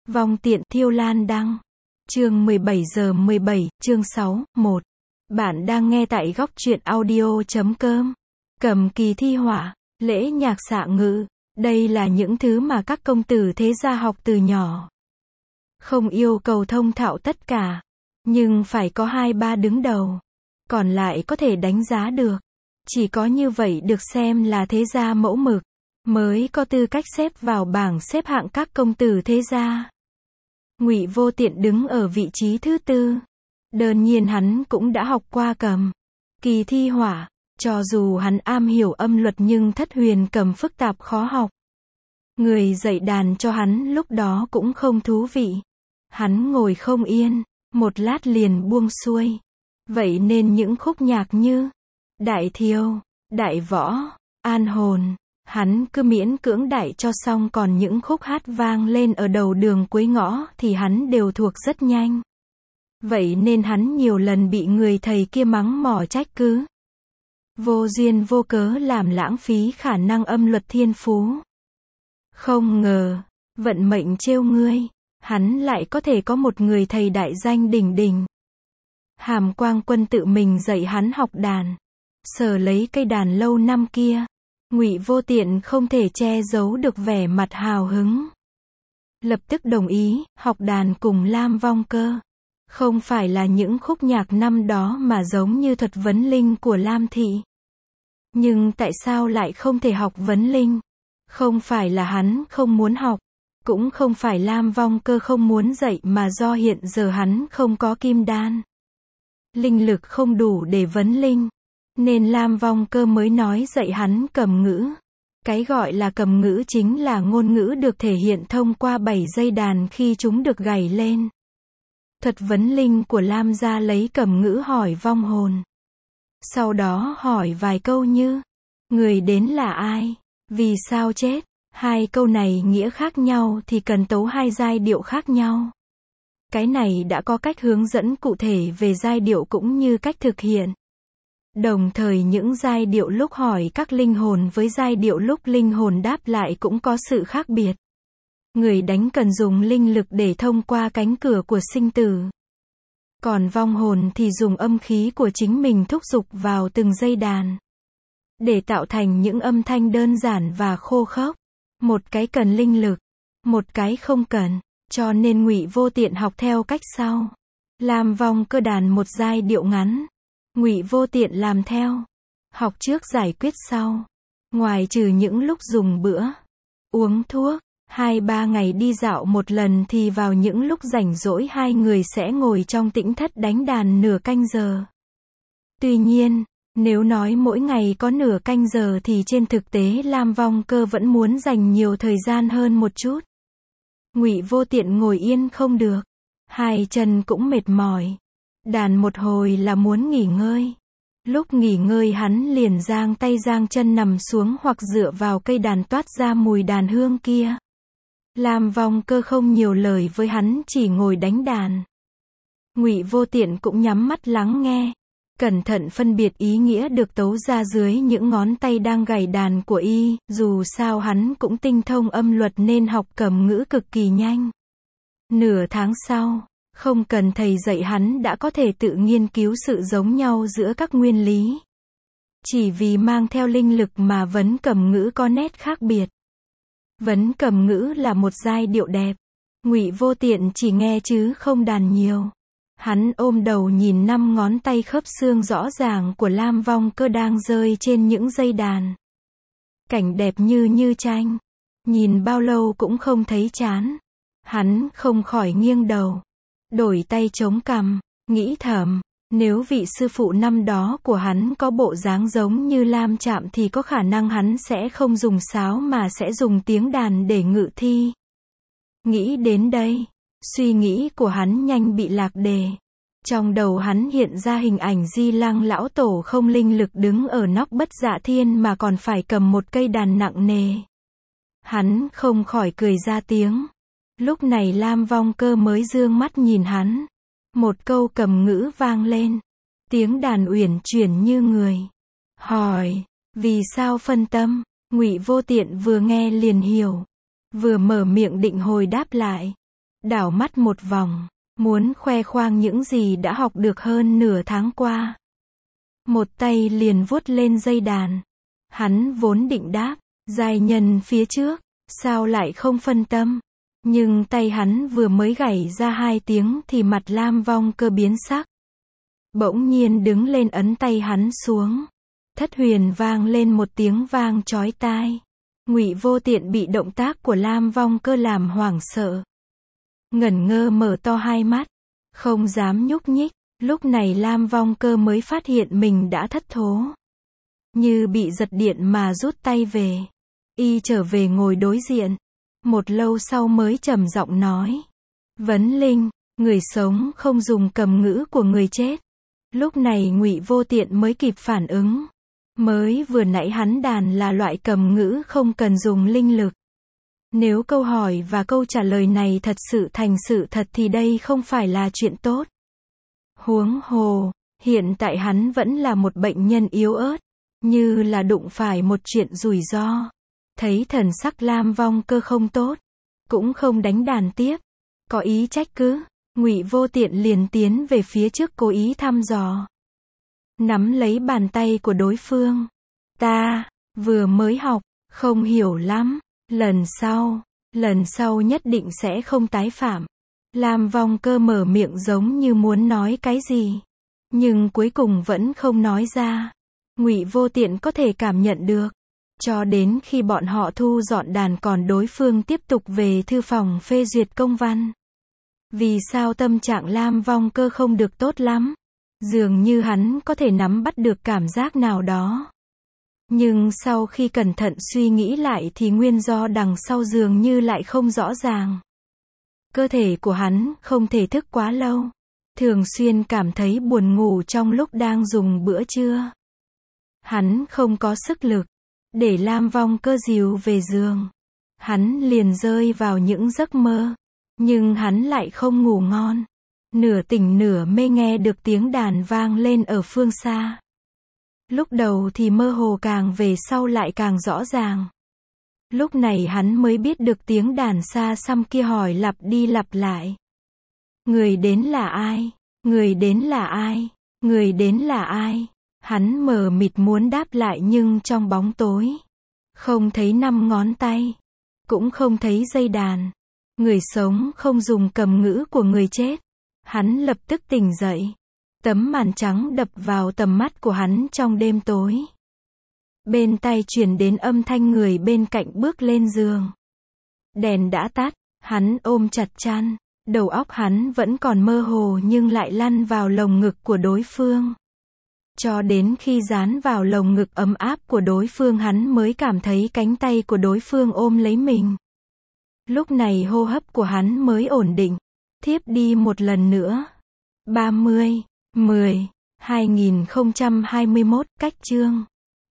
Vong tiện Thiêu Lan đăng. Chương 17 giờ 17, chương 6, 1. Bạn đang nghe tại góc truyện audio.com. Cầm kỳ thi họa, lễ nhạc xạ ngữ. Đây là những thứ mà các công tử thế gia học từ nhỏ. Không yêu cầu thông thạo tất cả, nhưng phải có 2-3 đứng đầu. Còn lại có thể đánh giá được. Chỉ có như vậy được xem là thế gia mẫu mực, mới có tư cách xếp vào bảng xếp hạng các công tử thế gia. Ngụy Vô Tiện đứng ở vị trí thứ 4. Đương nhiên hắn cũng đã học qua cầm kỳ thi họa, cho dù hắn am hiểu âm luật nhưng thất huyền cầm phức tạp khó học. Người dạy đàn cho hắn lúc đó cũng không thú vị. Hắn ngồi không yên, một lát liền buông xuôi. Vậy nên những khúc nhạc như Đại Thiêu, Đại Võ, An Hồn, hắn cứ miễn cưỡng đại cho xong, còn những khúc hát vang lên ở đầu đường cuối ngõ thì hắn đều thuộc rất nhanh. Vậy nên hắn nhiều lần bị người thầy kia mắng mỏ trách cứ. Vô duyên vô cớ làm lãng phí khả năng âm luật thiên phú. Không ngờ, vận mệnh trêu ngươi, hắn lại có thể có một người thầy đại danh đỉnh đỉnh. Hàm Quang Quân tự mình dạy hắn học đàn. Sờ lấy cây đàn lâu năm kia, Ngụy Vô Tiện không thể che giấu được vẻ mặt hào hứng. Lập tức đồng ý, học đàn cùng Lam Vong Cơ. Không phải là những khúc nhạc năm đó mà giống như thuật vấn linh của Lam Thị. Nhưng tại sao lại không thể học vấn linh? Không phải là hắn không muốn học, cũng không phải Lam Vong Cơ không muốn dạy, mà do hiện giờ hắn không có kim đan. Linh lực không đủ để vấn linh, nên Lam Vong Cơ mới nói dạy hắn cầm ngữ. Cái gọi là cầm ngữ chính là ngôn ngữ được thể hiện thông qua 7 dây đàn khi chúng được gảy lên. Thuật vấn linh của Lam gia lấy cầm ngữ hỏi vong hồn. Sau đó hỏi vài câu như: người đến là ai? Vì sao chết? 2 câu này nghĩa khác nhau thì cần tấu 2 giai điệu khác nhau. Cái này đã có cách hướng dẫn cụ thể về giai điệu cũng như cách thực hiện. Đồng thời những giai điệu lúc hỏi các linh hồn với giai điệu lúc linh hồn đáp lại cũng có sự khác biệt. Người đánh cần dùng linh lực để thông qua cánh cửa của sinh tử. Còn vong hồn thì dùng âm khí của chính mình thúc giục vào từng dây đàn, để tạo thành những âm thanh đơn giản và khô khốc. Một cái cần linh lực, một cái không cần. Cho nên Ngụy Vô Tiện học theo cách sau. Lam Vong Cơ đàn một giai điệu ngắn, Ngụy Vô Tiện làm theo. Học trước giải quyết sau. Ngoài trừ những lúc dùng bữa, uống thuốc, 2-3 ngày đi dạo một lần thì vào những lúc rảnh rỗi hai người sẽ ngồi trong tĩnh thất đánh đàn nửa canh giờ. Tuy nhiên, nếu nói mỗi ngày có nửa canh giờ thì trên thực tế Lam Vong Cơ vẫn muốn dành nhiều thời gian hơn một chút. Ngụy Vô Tiện ngồi yên không được, 2 chân cũng mệt mỏi. Đàn một hồi là muốn nghỉ ngơi. Lúc nghỉ ngơi hắn liền giang tay giang chân nằm xuống hoặc dựa vào cây đàn toát ra mùi đàn hương kia. Lam Vong Cơ không nhiều lời với hắn, chỉ ngồi đánh đàn. Ngụy Vô Tiện cũng nhắm mắt lắng nghe, cẩn thận phân biệt ý nghĩa được tấu ra dưới những ngón tay đang gảy đàn của y. Dù sao hắn cũng tinh thông âm luật nên học cầm ngữ cực kỳ nhanh. Nửa tháng sau, không cần thầy dạy hắn đã có thể tự nghiên cứu sự giống nhau giữa các nguyên lý. Chỉ vì mang theo linh lực mà vấn cầm ngữ có nét khác biệt. Vấn cầm ngữ là một giai điệu đẹp. Ngụy Vô Tiện chỉ nghe chứ không đàn nhiều. Hắn ôm đầu nhìn 5 ngón tay khớp xương rõ ràng của Lam Vong Cơ đang rơi trên những dây đàn. Cảnh đẹp như tranh. Nhìn bao lâu cũng không thấy chán. Hắn không khỏi nghiêng đầu, đổi tay chống cằm, nghĩ thầm, nếu vị sư phụ năm đó của hắn có bộ dáng giống như Lam Trạm thì có khả năng hắn sẽ không dùng sáo mà sẽ dùng tiếng đàn để ngự thi. Nghĩ đến đây, suy nghĩ của hắn nhanh bị lạc đề. Trong đầu hắn hiện ra hình ảnh Di Lăng lão tổ không linh lực đứng ở nóc Bất Dạ Thiên mà còn phải cầm một cây đàn nặng nề. Hắn không khỏi cười ra tiếng. Lúc này Lam Vong Cơ mới dương mắt nhìn hắn. Một câu cầm ngữ vang lên. Tiếng đàn uyển chuyển như người. Hỏi, vì sao phân tâm? Ngụy Vô Tiện vừa nghe liền hiểu. Vừa mở miệng định hồi đáp lại. đảo mắt một vòng, muốn khoe khoang những gì đã học được hơn nửa tháng qua. Một tay liền vuốt lên dây đàn. Hắn vốn định đáp, giai nhân phía trước, sao lại không phân tâm. Nhưng tay hắn vừa mới gảy ra 2 tiếng thì mặt Lam Vong Cơ biến sắc. Bỗng nhiên đứng lên ấn tay hắn xuống. Thất huyền vang lên một tiếng vang chói tai. Ngụy Vô Tiện bị động tác của Lam Vong Cơ làm hoảng sợ. Ngẩn ngơ mở to hai mắt, không dám nhúc nhích. Lúc này Lam Vong Cơ mới phát hiện mình đã thất thố. Như bị giật điện mà rút tay về. Y trở về ngồi đối diện. Một lâu sau mới trầm giọng nói. Vấn Linh, người sống không dùng cầm ngữ của người chết. Lúc này Ngụy Vô Tiện mới kịp phản ứng. Mới vừa nãy hắn đàn là loại cầm ngữ không cần dùng linh lực. Nếu câu hỏi và câu trả lời này thật sự thành sự thật thì đây không phải là chuyện tốt. Huống hồ, hiện tại hắn vẫn là một bệnh nhân yếu ớt, như là đụng phải một chuyện rủi ro. Thấy thần sắc Lam Vong Cơ không tốt, cũng không đánh đàn tiếp, có ý trách cứ, Ngụy Vô Tiện liền tiến về phía trước cố ý thăm dò. Nắm lấy bàn tay của đối phương. Ta, vừa mới học, không hiểu lắm, lần sau nhất định sẽ không tái phạm. Lam Vong Cơ mở miệng giống như muốn nói cái gì, nhưng cuối cùng vẫn không nói ra. Ngụy Vô Tiện có thể cảm nhận được. Cho đến khi bọn họ thu dọn đàn còn đối phương tiếp tục về thư phòng phê duyệt công văn. Vì sao tâm trạng Lam Vong Cơ không được tốt lắm? Dường như hắn có thể nắm bắt được cảm giác nào đó. Nhưng sau khi cẩn thận suy nghĩ lại thì nguyên do đằng sau dường như lại không rõ ràng. Cơ thể của hắn không thể thức quá lâu. Thường xuyên cảm thấy buồn ngủ trong lúc đang dùng bữa trưa. Hắn không có sức lực. Để Lam Vong Cơ dìu về giường. Hắn liền rơi vào những giấc mơ. Nhưng hắn lại không ngủ ngon. Nửa tỉnh nửa mê nghe được tiếng đàn vang lên ở phương xa. Lúc đầu thì mơ hồ, càng về sau lại càng rõ ràng. Lúc này hắn mới biết được tiếng đàn xa xăm kia hỏi lặp đi lặp lại. Người đến là ai? Người đến là ai? Người đến là ai? Hắn mờ mịt muốn đáp lại nhưng trong bóng tối. Không thấy 5 ngón tay. Cũng không thấy dây đàn. Người sống không dùng cầm ngữ của người chết. Hắn lập tức tỉnh dậy. Tấm màn trắng đập vào tầm mắt của hắn trong đêm tối. Bên tai truyền đến âm thanh người bên cạnh bước lên giường. Đèn đã tắt, hắn ôm chặt chăn. Đầu óc hắn vẫn còn mơ hồ nhưng lại lăn vào lồng ngực của đối phương. Cho đến khi dán vào lồng ngực ấm áp của đối phương hắn mới cảm thấy cánh tay của đối phương ôm lấy mình. Lúc này hô hấp của hắn mới ổn định. Thiếp đi một lần nữa. 30/10/2021 cách chương